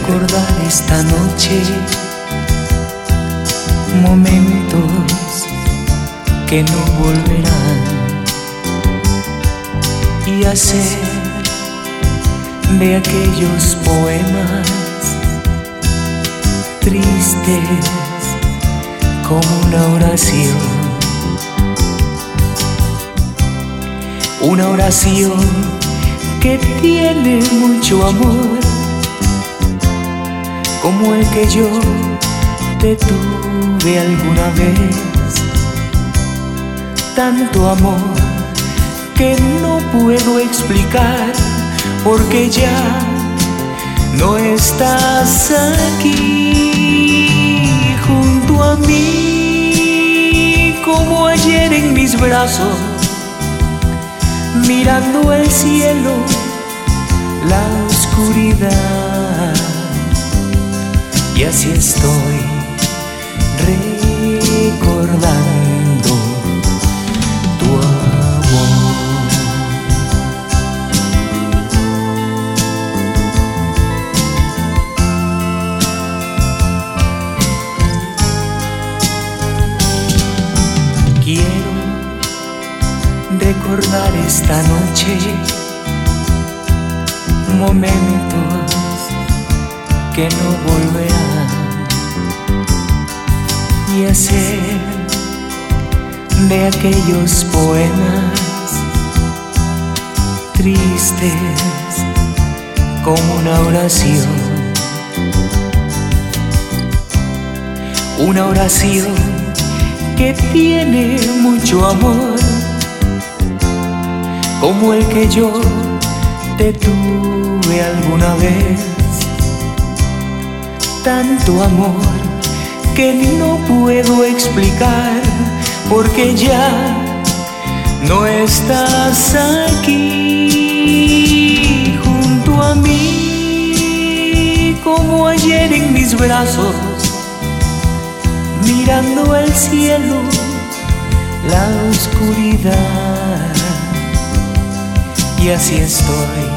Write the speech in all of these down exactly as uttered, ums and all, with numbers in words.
recordar esta noche momentos que no volverán y hacer de aquellos poemas tristes como una oración, una oración que tiene mucho amor, como el que yo te tuve alguna vez, tanto amor que no puedo explicar, porque ya no estás aquí junto a mí, como ayer en mis brazos, mirando el cielo, la oscuridad, y así estoy recordando tu amor. Quiero recordar esta noche momentos que no volverán y hacer de aquellos poemas tristes como una oración, una oración que tiene mucho amor, como el que yo te tuve alguna vez, tanto amor que no puedo explicar, porque ya no estás aquí junto a mí, como ayer en mis brazos, mirando el cielo, la oscuridad, y así estoy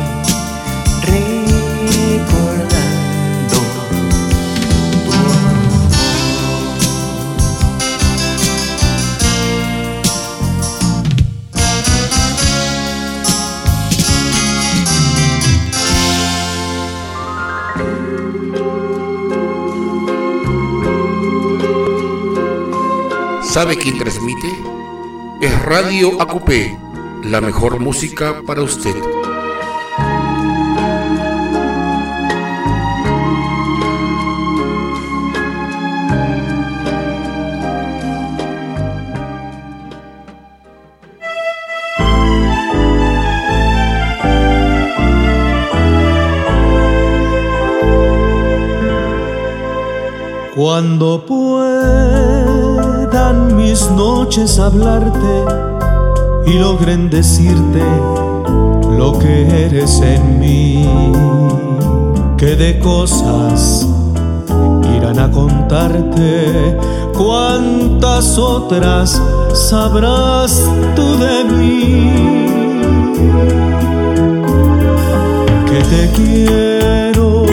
recordando tu amor. ¿Sabe quién transmite? Es Radio Acupé, la mejor música para usted. Cuando puedan mis noches hablarte y logren decirte lo que eres en mí, que de cosas irán a contarte, cuántas otras sabrás tú de mí, que te quiero,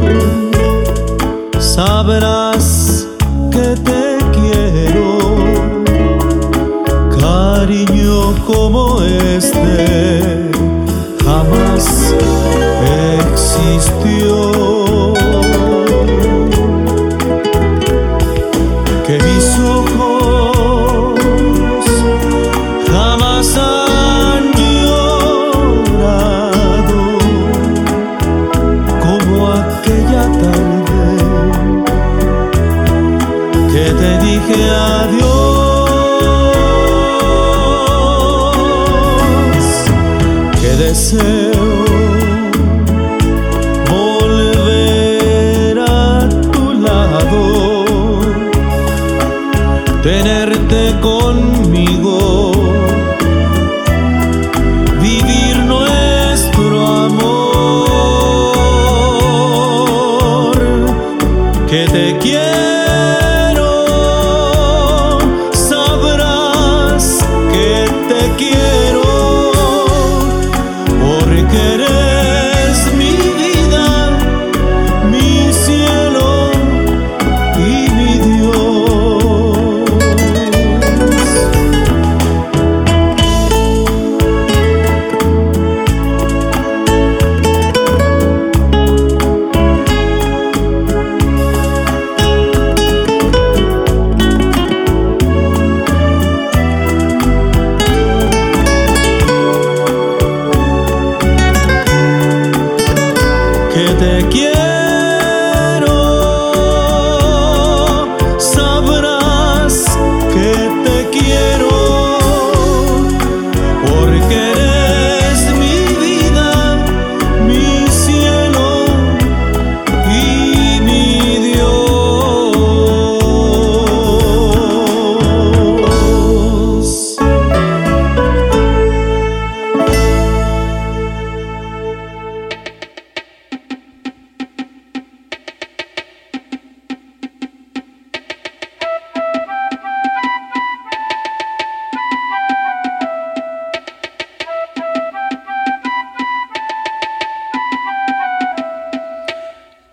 sabrás que te quiero, cariño como este jamás existió, que mis ojos jamás han llorado como aquella tarde que te dije adiós, que deseo volver a tu lado, tenerte conmigo, vivir nuestro amor, que te quiero, sabrás que te quiero, porque eres mi vida, mi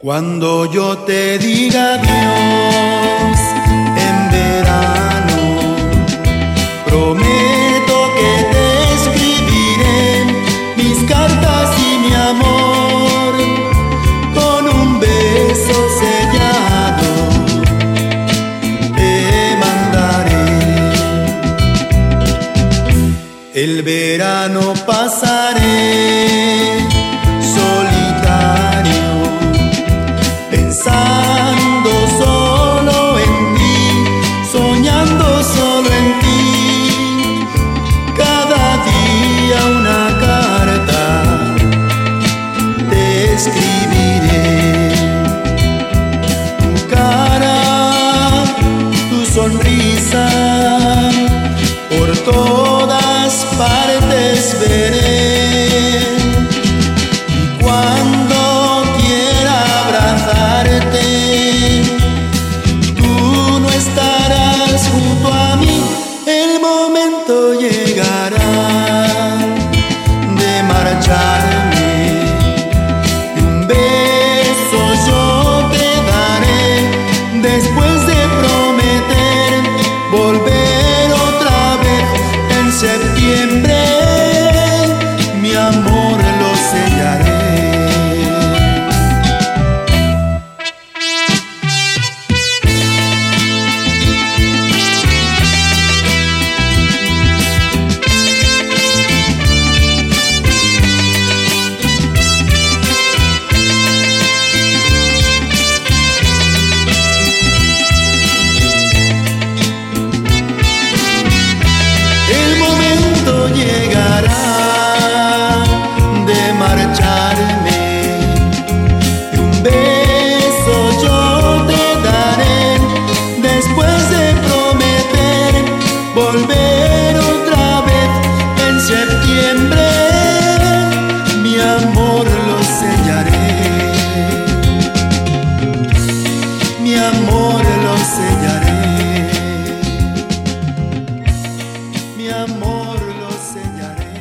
Cuando yo te diga adiós en verano, prometo que te escribiré mis cartas y mi amor con un beso sellado te mandaré. El verano pasaré solitario, pensando solo en ti, soñando solo en ti. Cada día una carta te escribiré. Tu cara, tu sonrisa, por todas partes veré. Y cuando quiera abrazarte, tú no estarás junto a mí. El momento llegará de marcharme, y un beso yo te daré después de prometer volver otra vez en septiembre. Mi amor lo sellaré. El momento llegará de marcharme, y un beso yo te daré después de prometer volver otra vez en septiembre. Mi amor lo sellaré. Mi amor lo sellaré. Mi amor lo sellaré.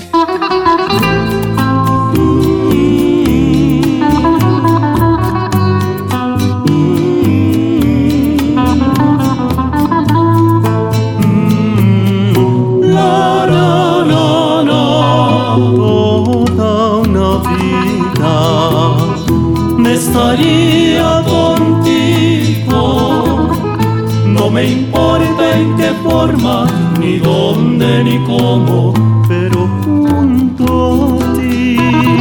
La, la, la, la. Toda una vida me estaría contigo. No me importa en qué forma, ni dónde, ni cómo, pero junto a ti.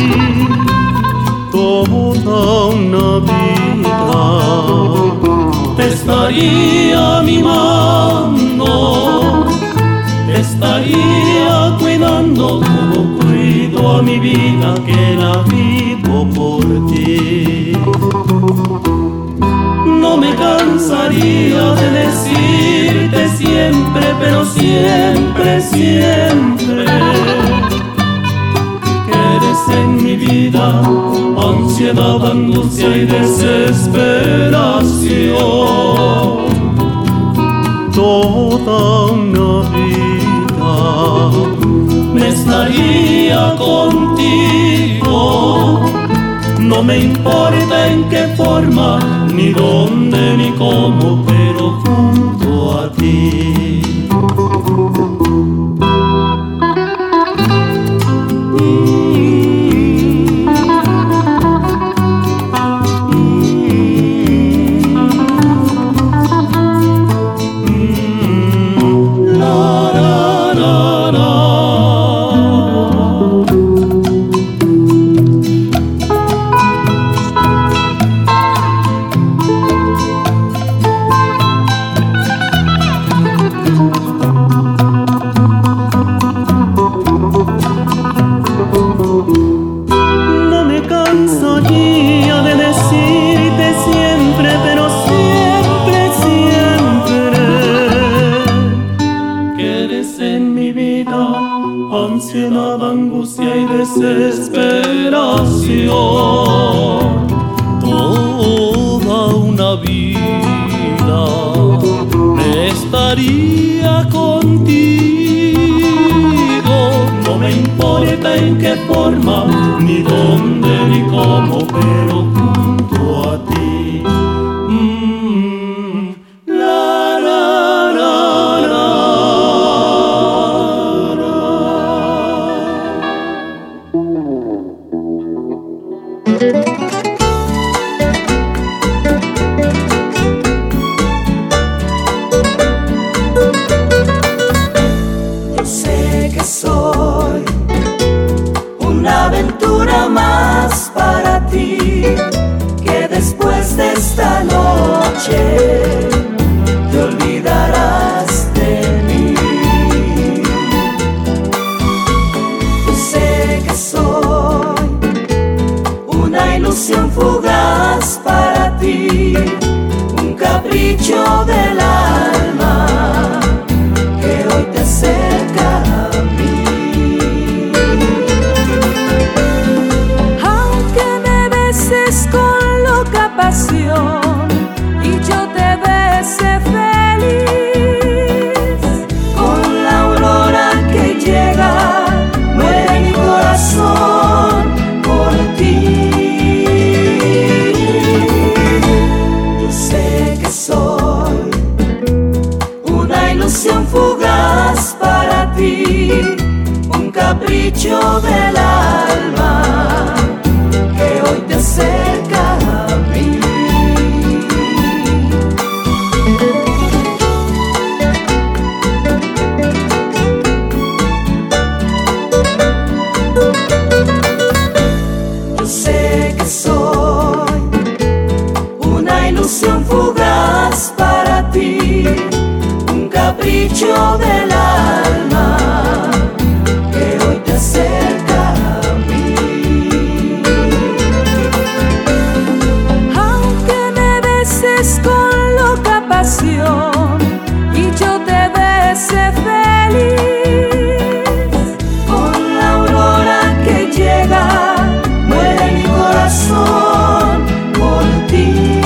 Toda una vida te estaría mimando, te estaría cuidando como cuido a mi vida, que la vivo por ti. No me cansaría de decirte siempre, pero siempre, siempre, que eres en mi vida ansiedad, angustia y desesperación. Toda una vida me estaría contigo. No me importa en qué forma, ni dónde, ni cómo, pero junto a ti. No me cansaría de decirte siempre, pero siempre, siempre, que eres en mi vida ansiedad, angustia y desesperación. Toda una vida me estaría contigo. No me importa en qué forma, ni dónde, ni cómo, pero junto después de esta noche te olvidarás de mí. Yo sé que soy una ilusión fugaz para ti, un capricho del alma que hoy te acerca a mí. Aunque me beses con loca pasión y yo te bese feliz, con la aurora que llega muere mi corazón por ti. Yo sé que soy una ilusión fugaz para ti, un capricho del alma que hoy te acerca a mí. Yo sé que soy una ilusión fugaz para ti, un capricho del alma que hoy te acerca a mí. Aunque me beses con loca pasión y yo te bese feliz, con la aurora que llega muere mi corazón por ti.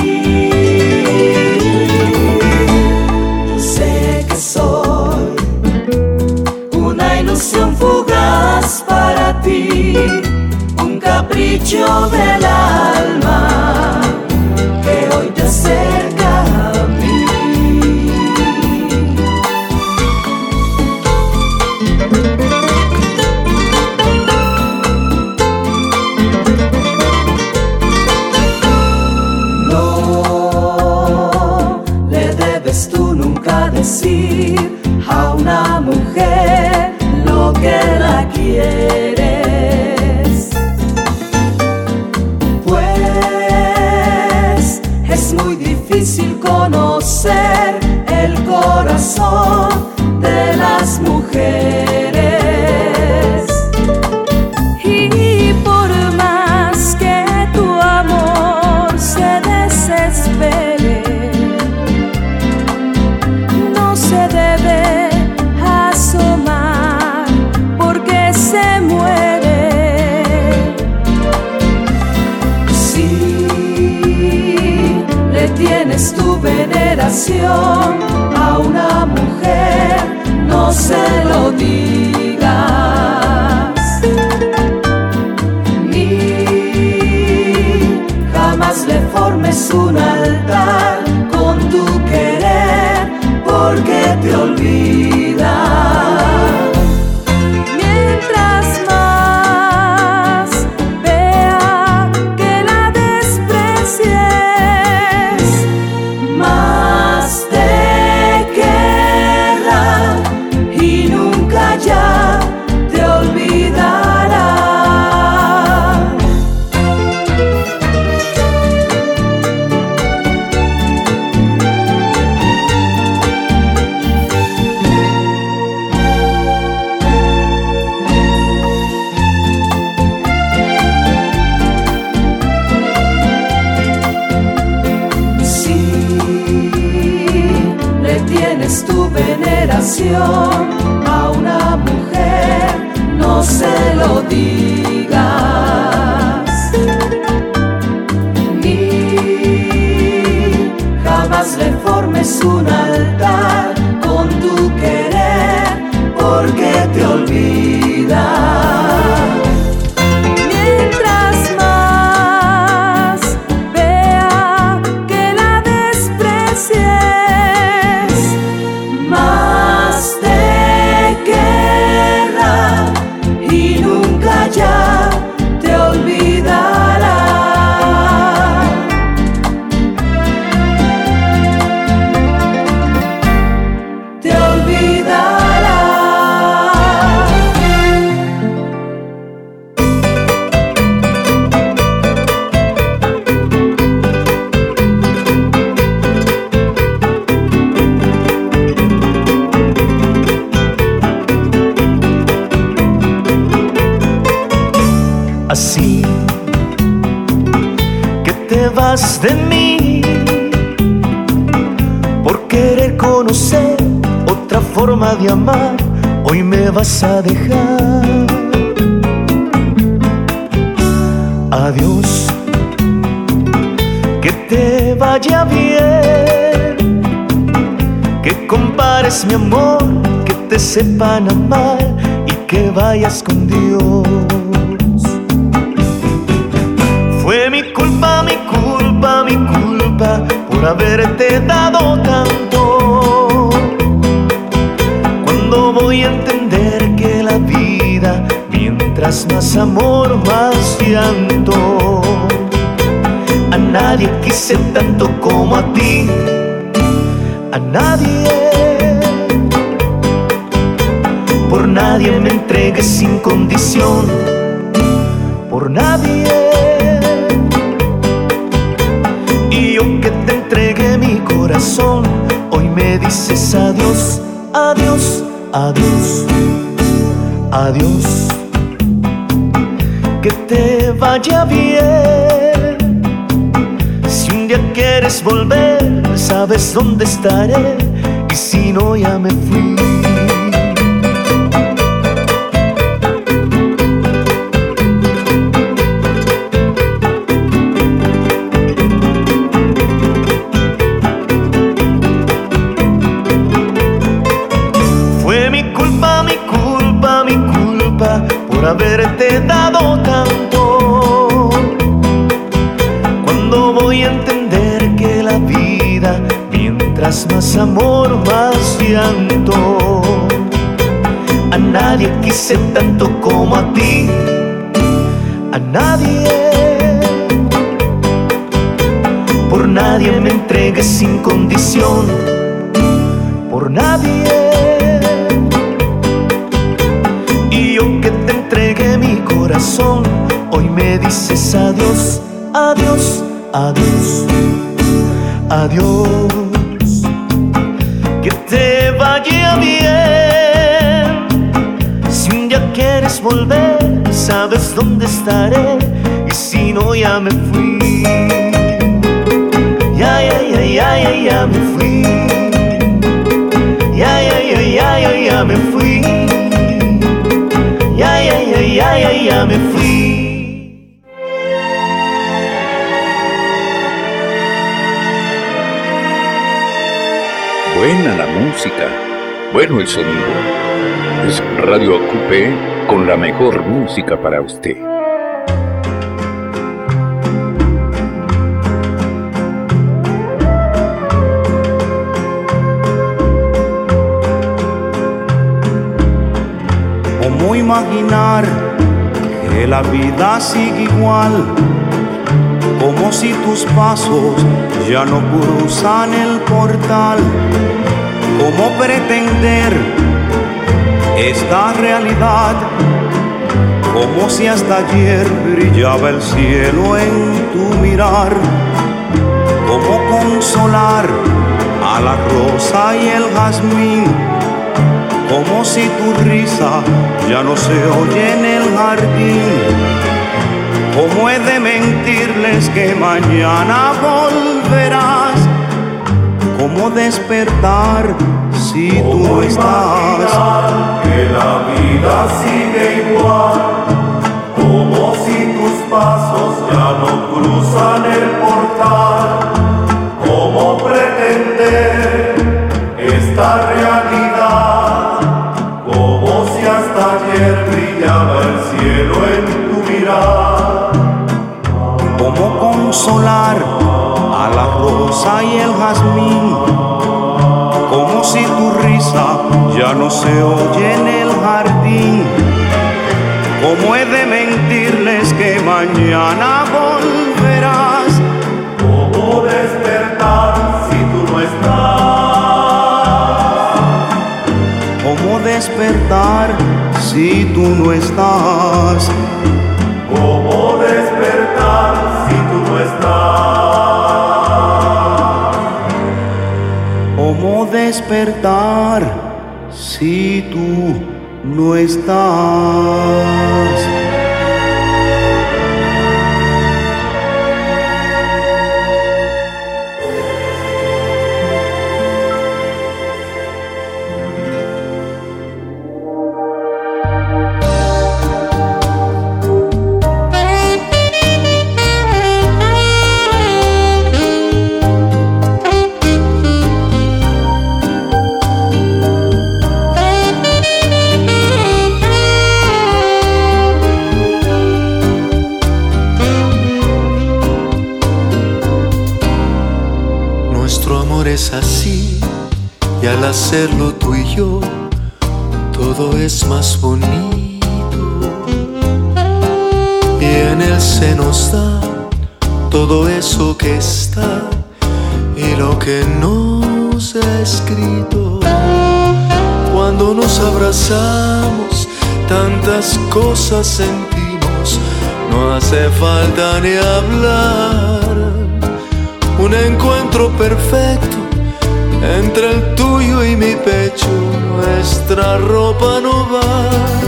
Yo sé que soy una ilusión fugaz para ti, un capricho del alma que hoy te acerca a mí. No le debes tú nunca decir a una mujer lo que la quieres, pues es muy difícil conocer el corazón de las mujeres. Y por más que tu amor se desespere, no se debe asomar porque se muere. Si le tienes tu veneración a una mujer, no se lo digas, ni jamás le formes un altar con tu querer, porque te olvida. Mientras más vea que la desprecies, más te querrá y nunca ya te olvidará. Si le tienes tu veneración a una mujer, no se lo digas, ni jamás le formes un altar con tu querer, porque te olvida. Mientras más vea que la desprecies, más te querrá y nunca ya te olvidará. vas de mí por querer conocer otra forma de amar. Hoy me vas a dejar. Adiós, que te vaya bien, que compares mi amor, que te sepan amar y que vayas con Dios. Fue mi culpa, mi culpa, mi culpa por haberte dado tanto. ¿Cuándo voy a entender que la vida, mientras más amor, más llanto? A nadie quise tanto como a ti, a nadie. Por nadie me entregué sin condición, por nadie. Y yo que te entregué mi corazón, hoy me dices adiós, adiós, adiós, adiós. Que te vaya bien. Si un día quieres volver, sabes dónde estaré. Y si no, ya me fui. Fue mi culpa, mi culpa, mi culpa por haberte dado tanto. ¿Cuándo voy a entender que la vida, mientras más amor, más llanto? A nadie quise tanto como a ti, a nadie. Por nadie me entregué sin condición, por nadie. Y yo que te entregué mi corazón, hoy me dices adiós, adiós, adiós, adiós. Que te vaya bien. Si un día quieres volver, sabes dónde estaré. Y si no, ya me fui. Ya, ya, ya, ya, ya, ya me fui. Ya, ya, ya, ya, ya, ya me fui. Ya, ya, ya, ya, ya, ya me fui. Buena la música, bueno el sonido. Es Radio Acupé con la mejor música para usted. ¿Cómo imaginar que la vida sigue igual? Como si tus pasos ya no cruzan el portal. ¿Cómo pretender esta realidad? Como si hasta ayer brillaba el cielo en tu mirar. ¿Cómo consolar a la rosa y el jazmín? Como si tu risa ya no se oye en el jardín. ¿Cómo he de mentirles que mañana volverás? ¿Cómo despertar si tú no estás? Que la vida sigue igual, como si tus pasos ya no cruzan el portal. ¿Cómo pretender esta realidad? Como si hasta ayer brillaba el cielo en tu mirar. ¿Cómo consolar a la rosa y el jazmín? Como si tu risa ya no se oye en el jardín. ¿Cómo he de mentirles que mañana volverás? ¿Cómo despertar si tú no estás? ¿Cómo despertar si tú no estás? ¿Cómo despertar si tú no estás? ¿Cómo despertar si tú no estás? amor es así, y al hacerlo tú y yo, todo es más bonito. Y en él se nos da todo eso que está y lo que no se ha escrito. Cuando nos abrazamos, tantas cosas sentimos, no hace falta ni hablar. Un encuentro perfecto entre el tuyo y mi pecho, nuestra ropa no va.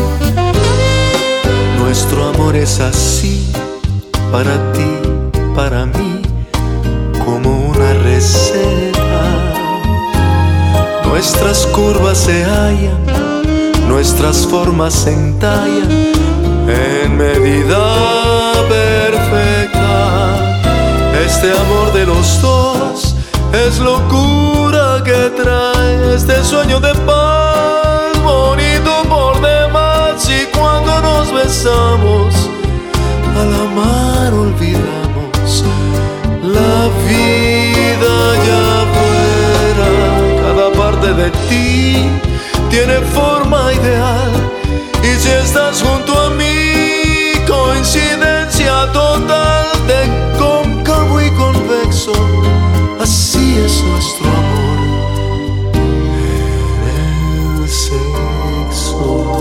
Nuestro amor es así, para ti, para mí, como una receta. Nuestras curvas se hallan, nuestras formas se entallan en medida perfecta. Este amor de los dos es locura que trae este sueño de paz, bonito por demás. Y cuando nos besamos, al amar olvidamos la vida allá afuera. Cada parte de ti tiene forma ideal, y si estás junto a mí, coincidencia total de cóncavo y convexo. Así es nuestro amor en el sexo.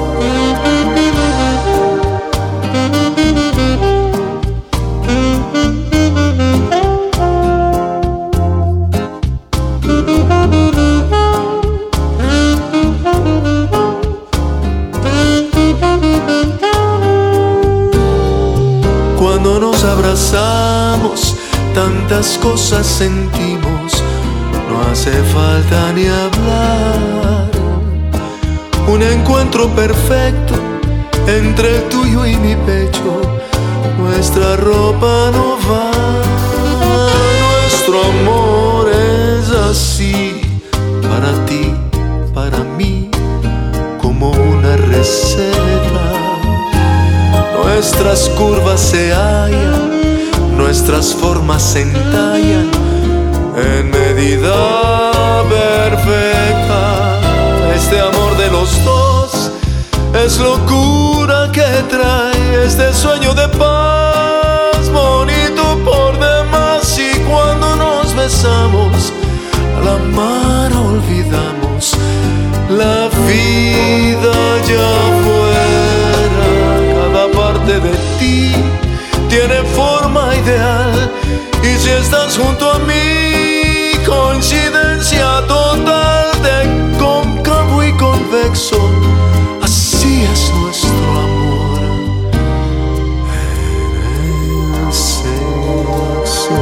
Cuando nos abrazamos, tantas cosas sentimos, no hace falta ni hablar. Un encuentro perfecto entre el tuyo y mi pecho, nuestra ropa no va. Nuestro amor es así, para ti, para mí, como una receta. Nuestras curvas se hallan, nuestras formas se entallan en medida perfecta. Este amor de los dos es locura que trae este sueño de paz, bonito por demás. Y cuando nos besamos, al amar olvidamos la vida allá afuera. Cada parte de ti tiene forma ideal, y si estás junto a mí, coincidencia total de cóncavo y convexo. Así es nuestro amor en el sexo.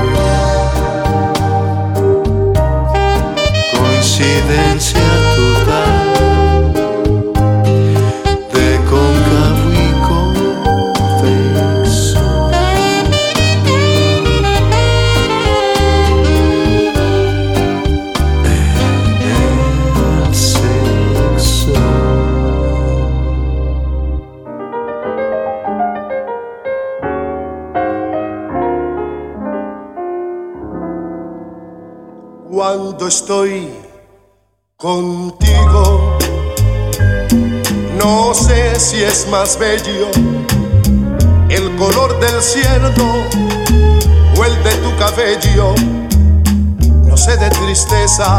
Coincidencia total de cóncavo y convexo. Cuando estoy contigo, no sé si es más bello el color del cielo o el de tu cabello. No sé de tristeza,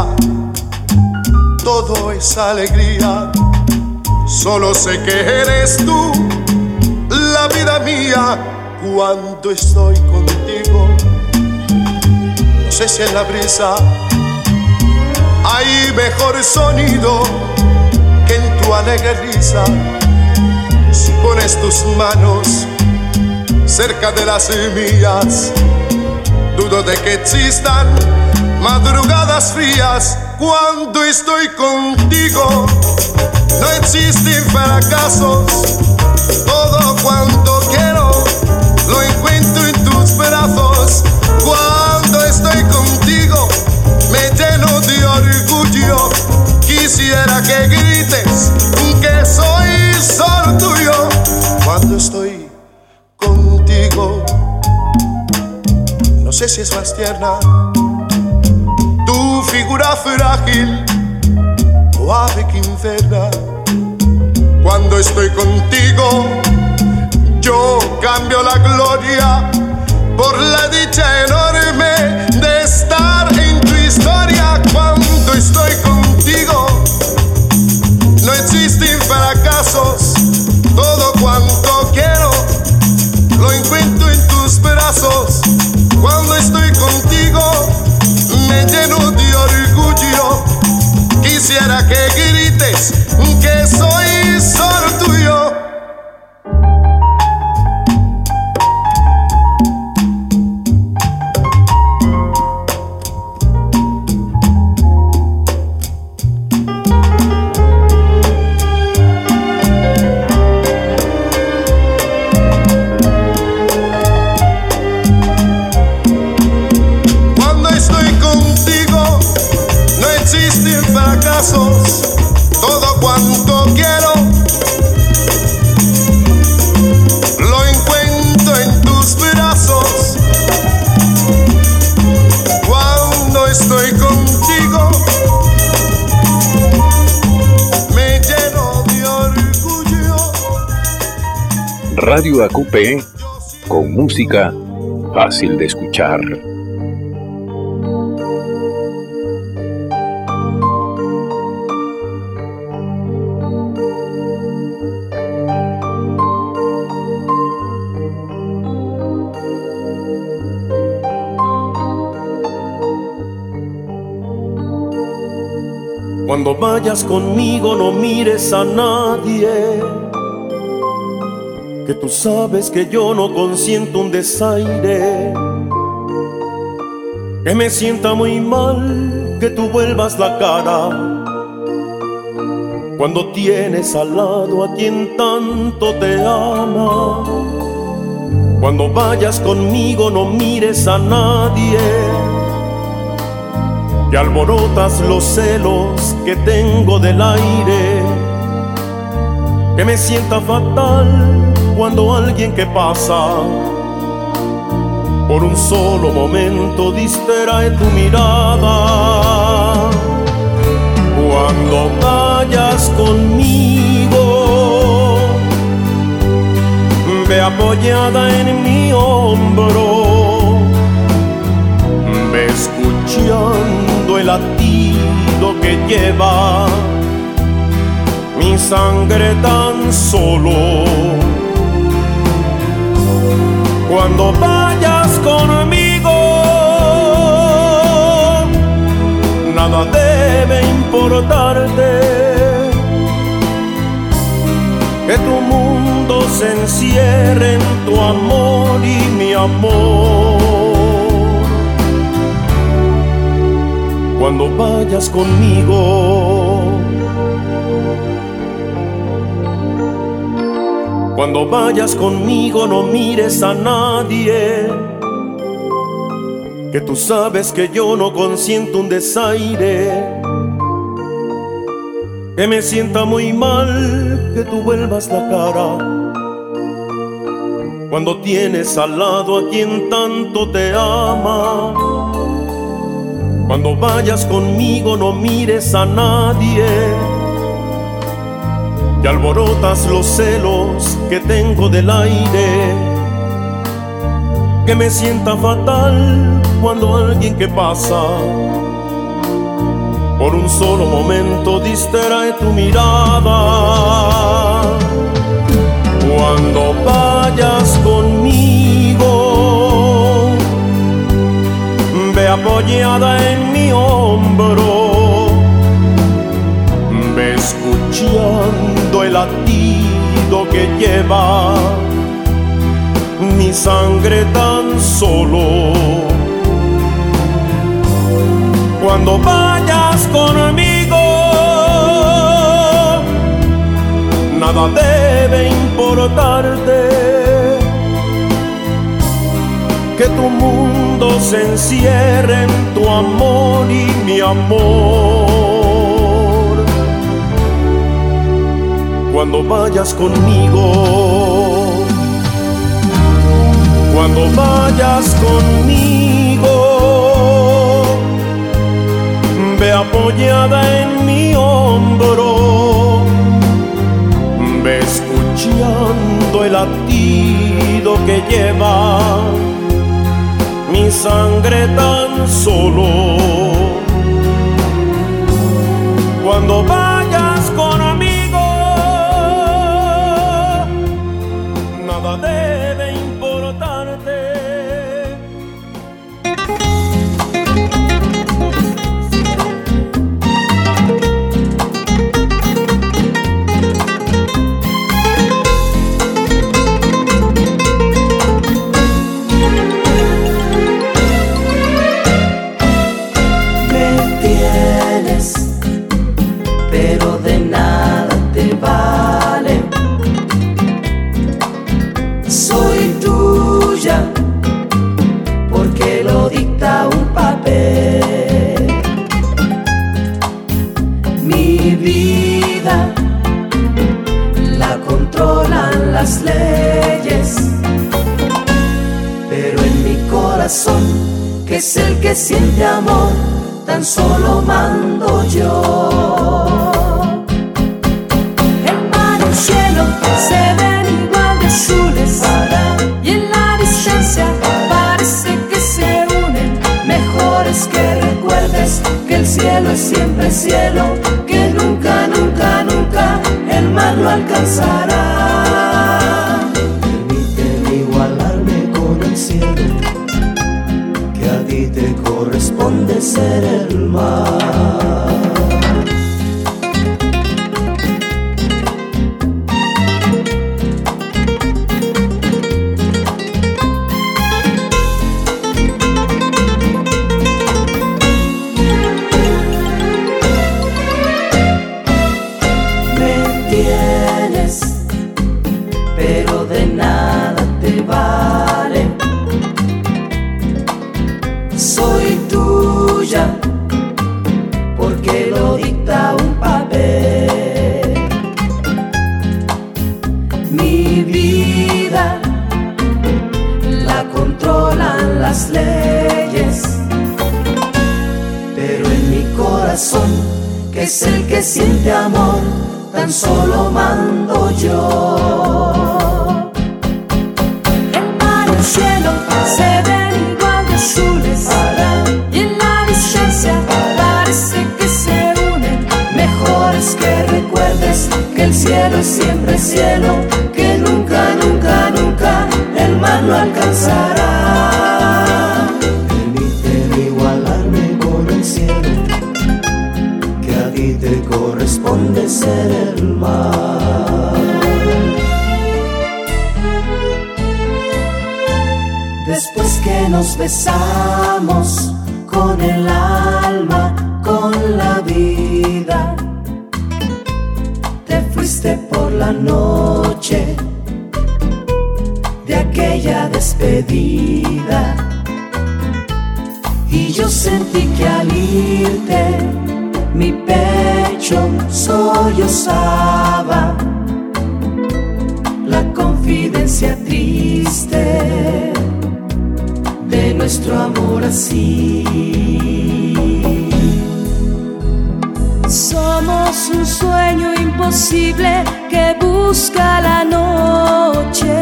todo es alegría. Solo sé que eres tú, la vida mía. Cuando estoy contigo, no sé si en la brisa hay mejor sonido que en tu alegre risa. Si pones tus manos cerca de las mías, dudo de que existan madrugadas frías. Cuando estoy contigo, no existen fracasos. Todo cuanto quiero lo encuentro en tus brazos. Cuando estoy contigo, me lleno de orgullo. Quisiera que grites que soy solo tuyo. Cuando estoy contigo, no sé si es más tierna tu figura frágil o ave quincena. Cuando estoy contigo, yo cambio la gloria por la dicha enorme de estar en tu historia. Cuando estoy contigo, no existen fracasos. Todo cuanto quiero lo encuentro en tus brazos. Cuando estoy contigo, me lleno de orgullo. Quisiera que grites que soy solo tuyo. Todo cuanto quiero lo encuentro en tus brazos. Cuando estoy contigo, me lleno de orgullo. Radio A Q P, con música fácil de escuchar. Cuando vayas conmigo no mires a nadie, que tú sabes que yo no consiento un desaire, que me sienta muy mal que tú vuelvas la cara cuando tienes al lado a quien tanto te ama. Cuando vayas conmigo no mires a nadie, que alborotas los celos que tengo del aire, que me sienta fatal cuando alguien que pasa por un solo momento distrae tu mirada. Cuando vayas conmigo, ve apoyada en mi hombro, ve escuchando el latido que lleva mi sangre tan solo. Cuando vayas conmigo, nada debe importarte, que tu mundo se encierre en tu amor y mi amor. Cuando vayas conmigo, cuando vayas conmigo no mires a nadie, que tú sabes que yo no consiento un desaire, que me sienta muy mal que tú vuelvas la cara cuando tienes al lado a quien tanto te ama. Cuando vayas conmigo no mires a nadie, que alborotas los celos que tengo del aire, que me sienta fatal cuando alguien que pasa por un solo momento distrae tu mirada. Cuando vayas conmigo, ve apoyada en mi hombro, ve escuchando el latido que lleva mi sangre tan solo. Cuando vayas conmigo, nada debe importarte, que tu mundo se encierre en tu amor y mi amor. Cuando vayas conmigo, cuando vayas conmigo, ve apoyada en mi hombro, ve escuchando el latido que lleva mi sangre tan solo. Cuando vayas conmigo, nada debe importarte. Pero de nada te vale. Soy tuya porque lo dicta un papel. Mi vida la controlan las leyes, pero en mi corazón, que es el que siente amor, tan solo mando yo. El mar y el cielo se ven igual de azules, y en la distancia parece que se unen. Mejor es que recuerdes que el cielo es siempre cielo, que nunca, nunca, nunca el mar lo alcanzará. Permíteme igualarme con el cielo, que a ti te corresponde ser el mar. Me tienes, pero de nada te vale. Soy tuya porque lo dicta un papel. Mi vida la controlan las leyes, pero en mi corazón, que es el que siente amor, tan solo mando yo. El mar y el cielo se ven igual de azules, y en la distancia parece que se unen. Mejor es que recuerdes que el cielo es siempre cielo, que nunca, nunca, nunca el mar lo alcanzará. Permíteme igualarme con el cielo, que a ti te corresponde ser el mar. Después que nos besamos con el alma, con la vida, te fuiste por la noche de aquella despedida, y yo sentí que al irte mi pecho sollozaba la confidencia triste de nuestro amor así. Somos un sueño imposible que busca la noche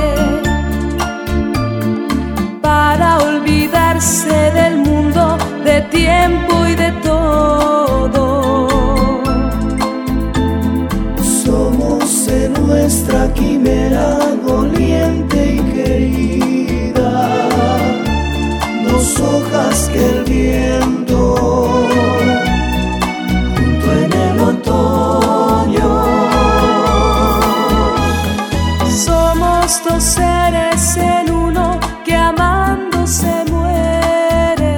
para olvidarse del mundo, de tiempo y de todo. Somos en nuestra quimera doliente y querida, dos hojas que el viento junto en el otoño. Somos dos seres en uno que amando se muere,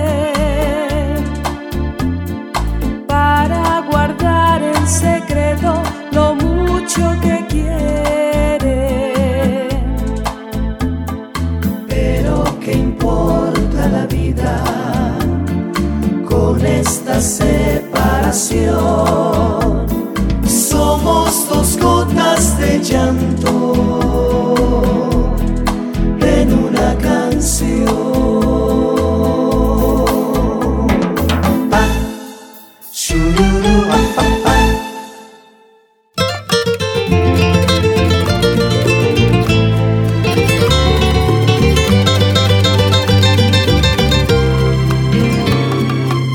para guardar en secreto lo mucho que quiere. Pero ¿qué importa la vida con esta separación? Somos dos gotas de llanto en una canción. Pa,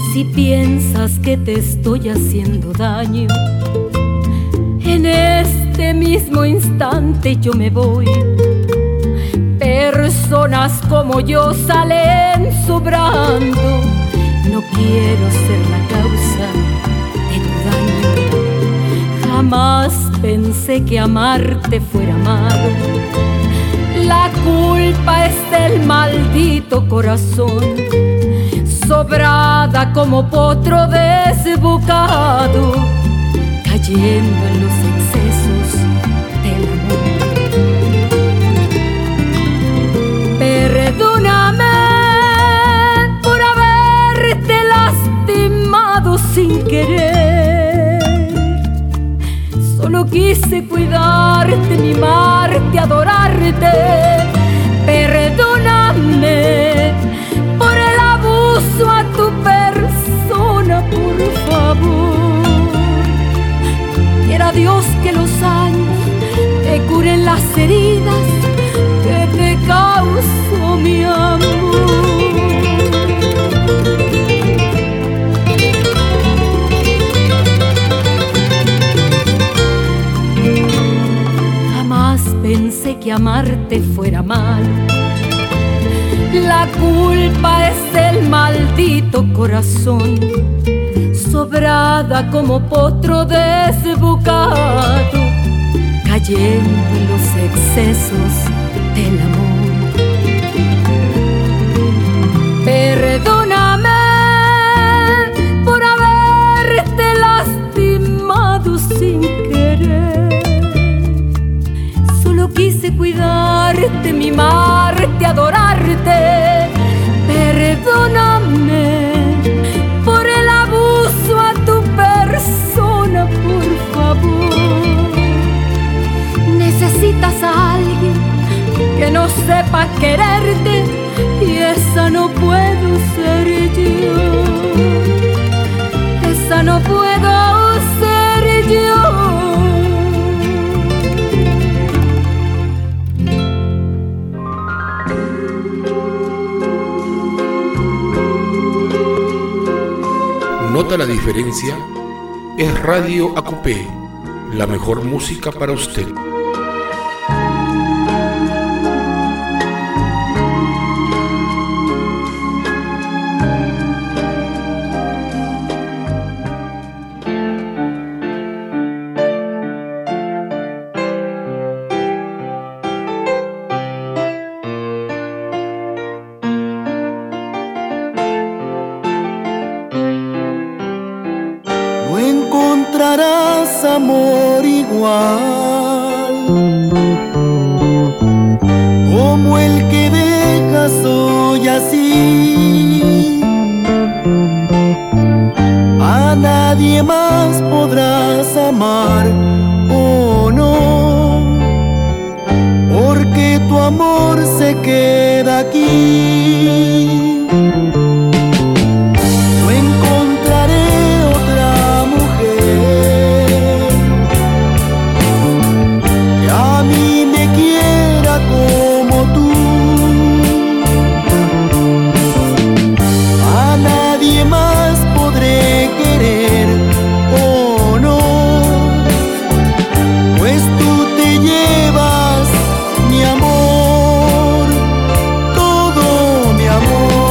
Si piensas que te estoy haciendo daño, en este mismo instante yo me voy. Personas como yo salen sobrando. No quiero ser la causa de tu daño. Jamás pensé que amarte fuera malo. La culpa es del maldito corazón, sobrada como potro desbocado, cayendo en los excesos del amor. Perdóname por haberte lastimado sin querer. Solo quise cuidarte, mimarte, adorarte. Perdóname por el abuso a tu persona, por favor. Quiera Dios que los años te curen las heridas que te causó mi amor. Jamás pensé que amarte fuera mal. La culpa es del maldito corazón, sobrada como potro desbocado, cayendo en los excesos del amor. Perdóname por haberte lastimado sin querer. Solo quise cuidarte, mimarte, adorarte. Perdóname por el abuso a tu persona, por favor. Necesitas a alguien que no sepa quererte, y esa no puedo ser yo. Esa no puedo ser yo. ¿Nota la diferencia? Es Radio A Q P, la mejor música para usted. Encontrarás amor igual como el que dejas hoy así. A nadie más podrás amar, oh no, porque tu amor se queda aquí. Mi amor, todo mi amor.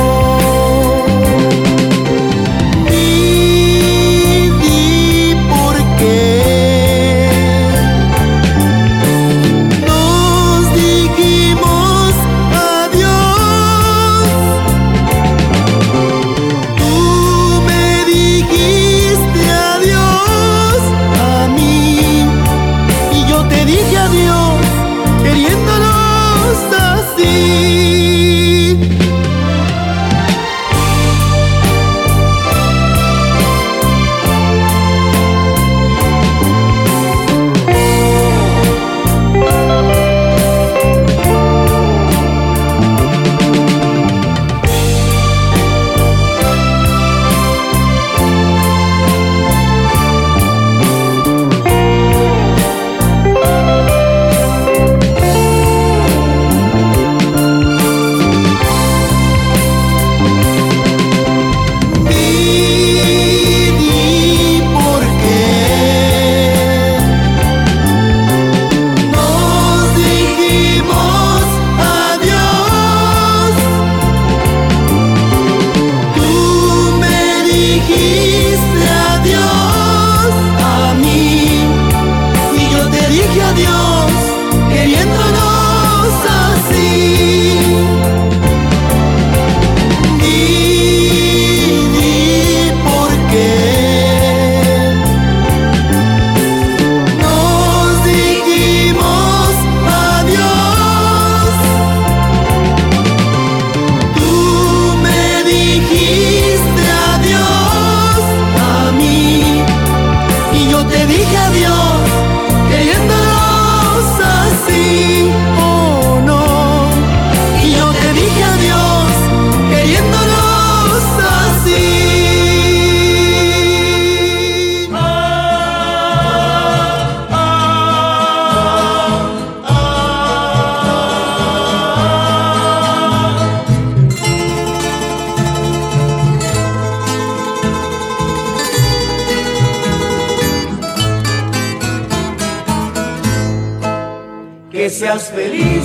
que seas feliz,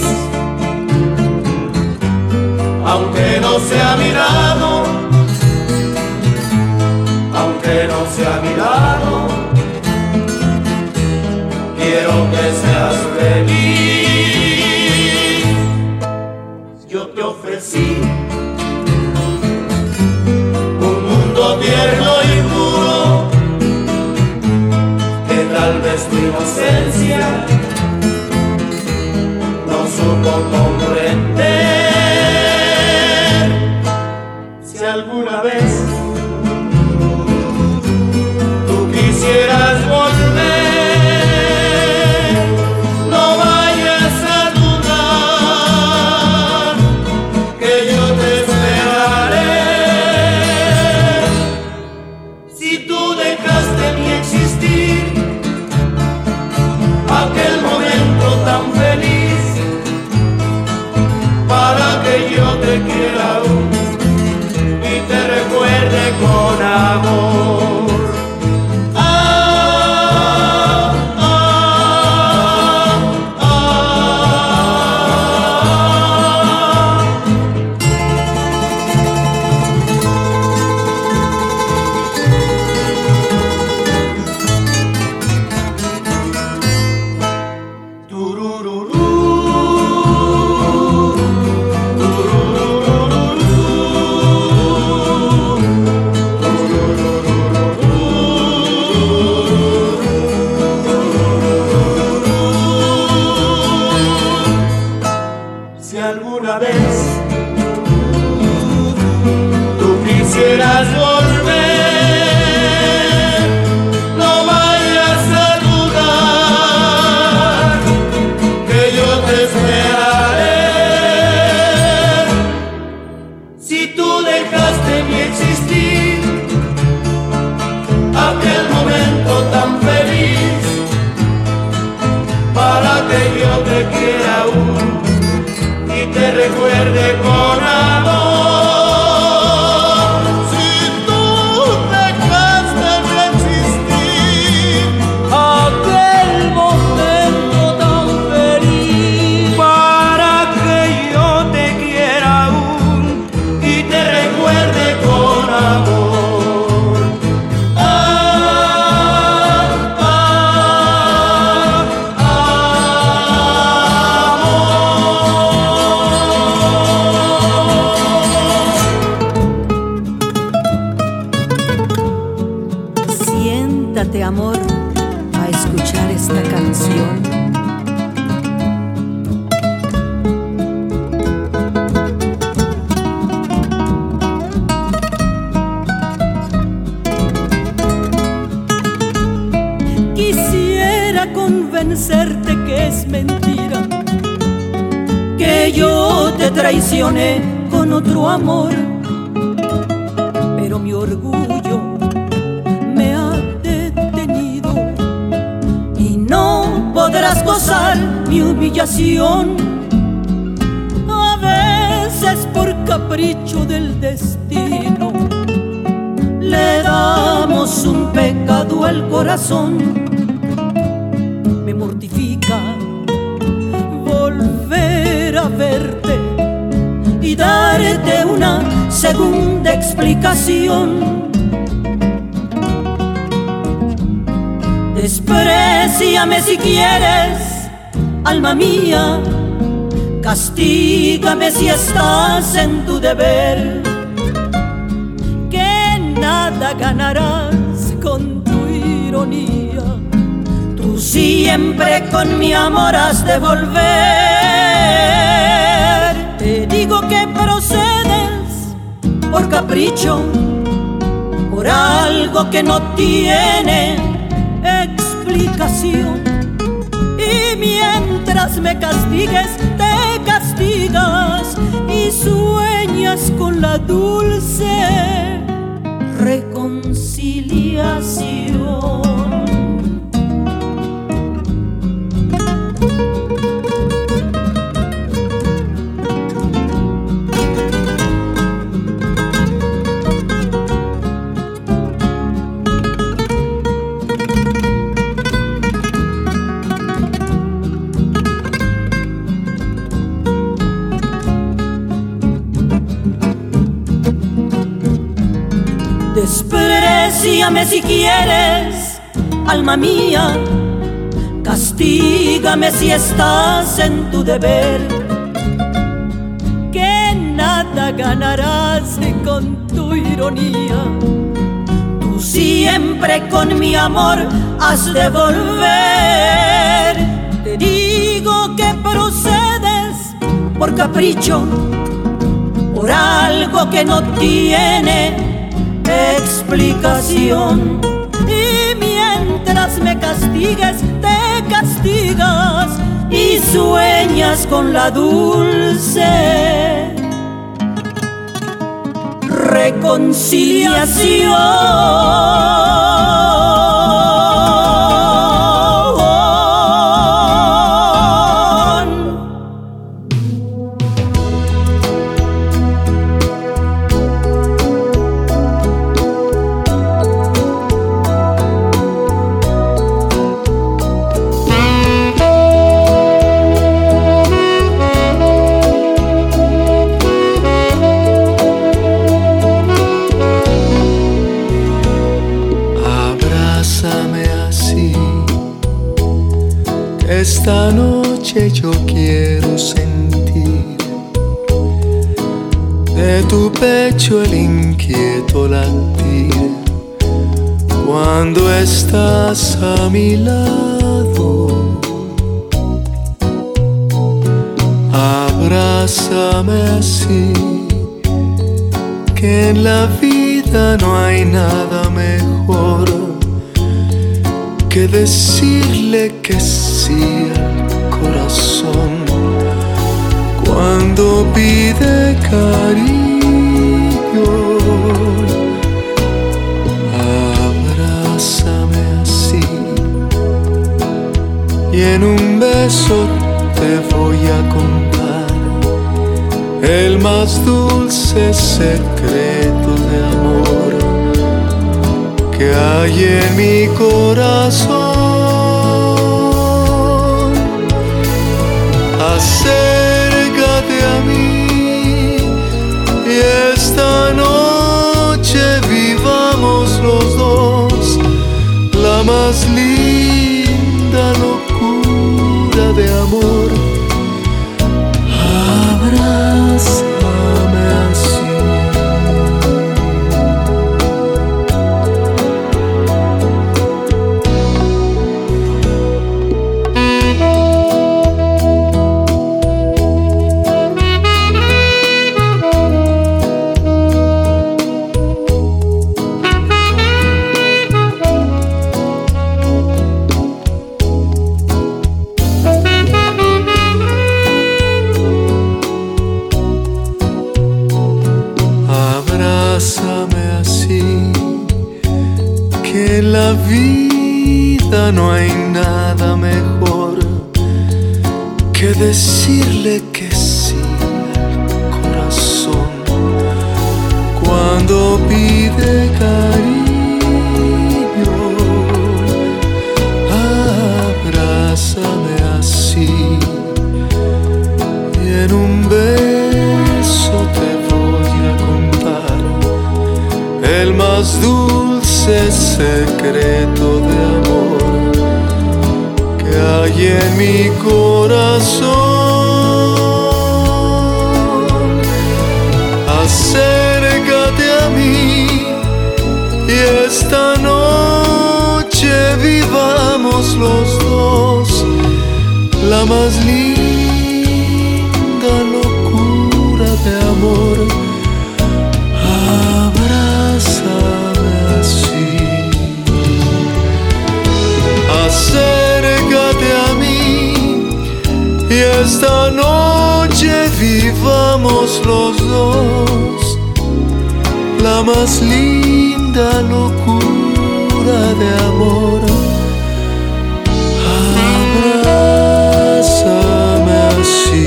aunque no sea mi lado, aunque no sea mi lado, quiero que seas feliz. Yo te ofrecí un mundo tierno y puro, que tal vez tu inocencia no supo comprender. Si alguna vez tú quisieras volver, no vayas a dudar que yo te esperaré. Si tú dejaste mi existir, aquel momento tan feliz, para que yo te quiera aún y te recuerde con amor. Ah, ah, ah, Turururú. Si alguna vez tú quisieras volver, no vayas a dudar que yo te esperaré. Si tú dejaste mi existir, aquel momento tan feliz, para que yo te quiera aún y te recuerde con amor. Si tú dejaste de existir, aquel momento tan feliz, para que yo te quiera aún y te recuerde con amor. Ah, ah, Siéntate, amor, a escuchar esta canción. Quisiera convencerte que es mentira, que yo te traicioné con otro amor, pero mi orgullo me ha detenido y no podrás gozar mi humillación. A veces por capricho del destino le damos un pecado al corazón. Me mortifica volver a verte y darte una segunda explicación. Despréciame si quieres, alma mía, castígame si estás en tu deber, que nada ganarás con tu ironía. Tú siempre con mi amor has de volver. Te digo que procedes por capricho, por algo que no tiene explicación. Y mientras me castigues, te castigas y sueñas con la dulce reconciliación. Despréciame si quieres, alma mía, castígame si estás en tu deber, que nada ganarás con tu ironía. Tú siempre con mi amor has de volver. Te digo que procedes por capricho, por algo que no tiene explicación. Y mientras me castigues, te castigas y sueñas con la dulce reconciliación. Esta noche yo quiero sentir de tu pecho el inquieto latir cuando estás a mi lado. Abrázame así, que en la vida no hay nada mejor que decirle que sí al corazón cuando pide cariño. Abrázame así y en un beso te voy a contar el más dulce secreto de amor que hay en mi corazón. Acércate a mí y esta noche vivamos los dos la más linda locura de amor. Abrázame así. Abrázame así, que en la vida no hay nada mejor que decirle que sí al corazón cuando pide cariño. Abrázame así y en un beso te voy a contar el más dulce secreto de amor que hay en mi corazón. Acércate a mí y esta noche vivamos los dos la más linda locura de amor. Abrázame así. Acércate a mí y esta noche vivamos los dos la más linda locura de amor. Abrázame así.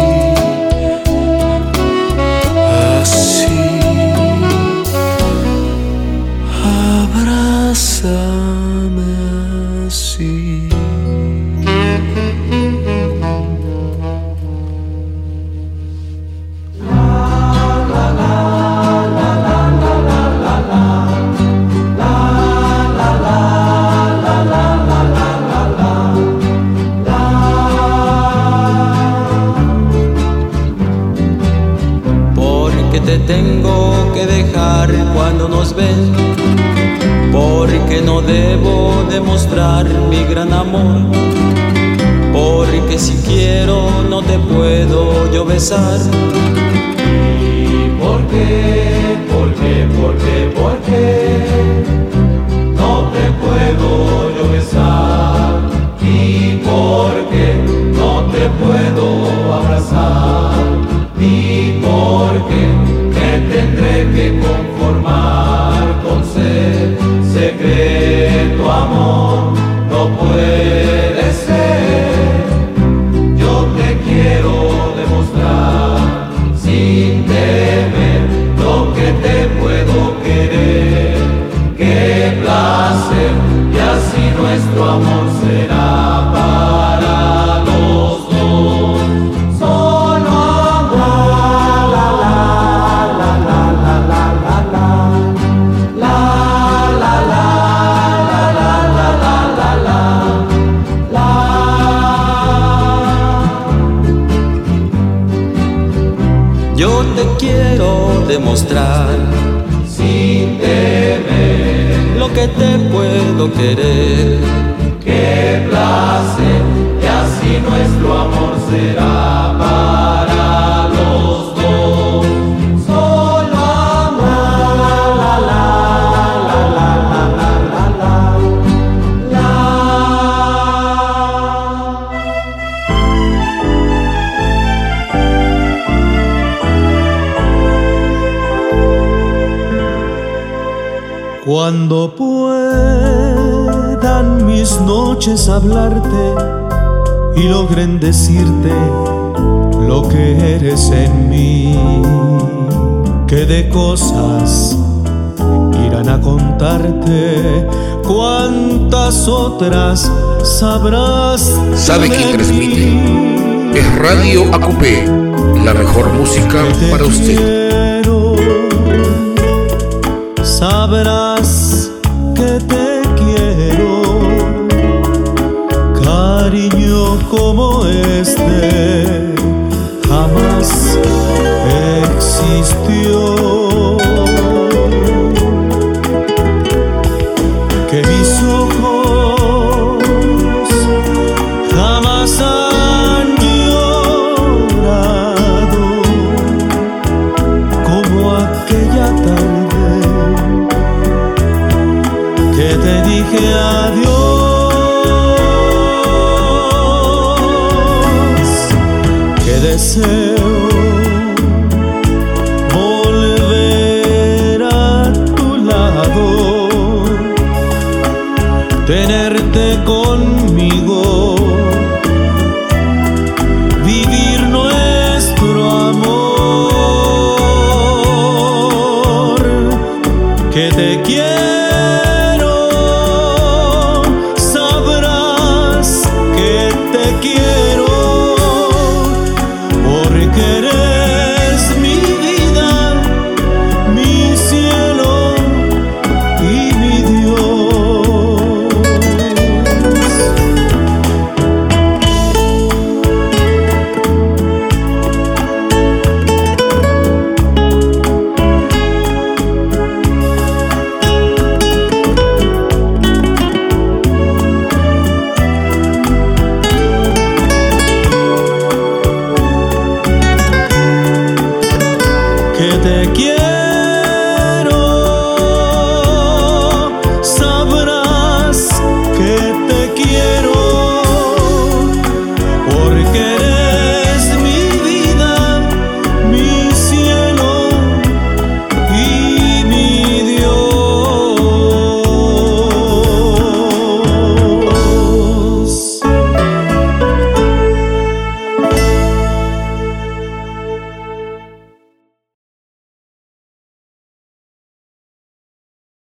Así. Abrázame así. tengo que dejar cuando nos ven, porque no debo demostrar mi gran amor, porque si quiero no te puedo yo besar. ¿Y por qué? ¿Por qué? ¿Por qué? ¿Por qué? No te puedo yo besar. ¿Y por qué? No te puedo abrazar. ¿Y por qué? Me tendré que conformar con ser secreto, amor. No puede ser. Yo te quiero demostrar sin temer lo que te puedo querer. Qué placer, y así nuestro amor será para los dos. Solo amor, la la la la la la la la la la la la la la la. Yo te quiero demostrar sin temer lo que te puedo querer. Qué placer, y así nuestro amor será para los dos. Solo amor, la la la la la la la la. Cuando puedan mis noches hablarte y logren decirte lo que eres en mí, que de cosas irán a contarte, cuántas otras sabrás. ¿Sabe quién transmite? Es Radio A Q P, la mejor música para usted. Sabrás que te quiero, cariño como este jamás existió. Que mis ojos jamás han llorado como aquella tarde que te dije adiós. Que deseo volver a tu lado, tenerte con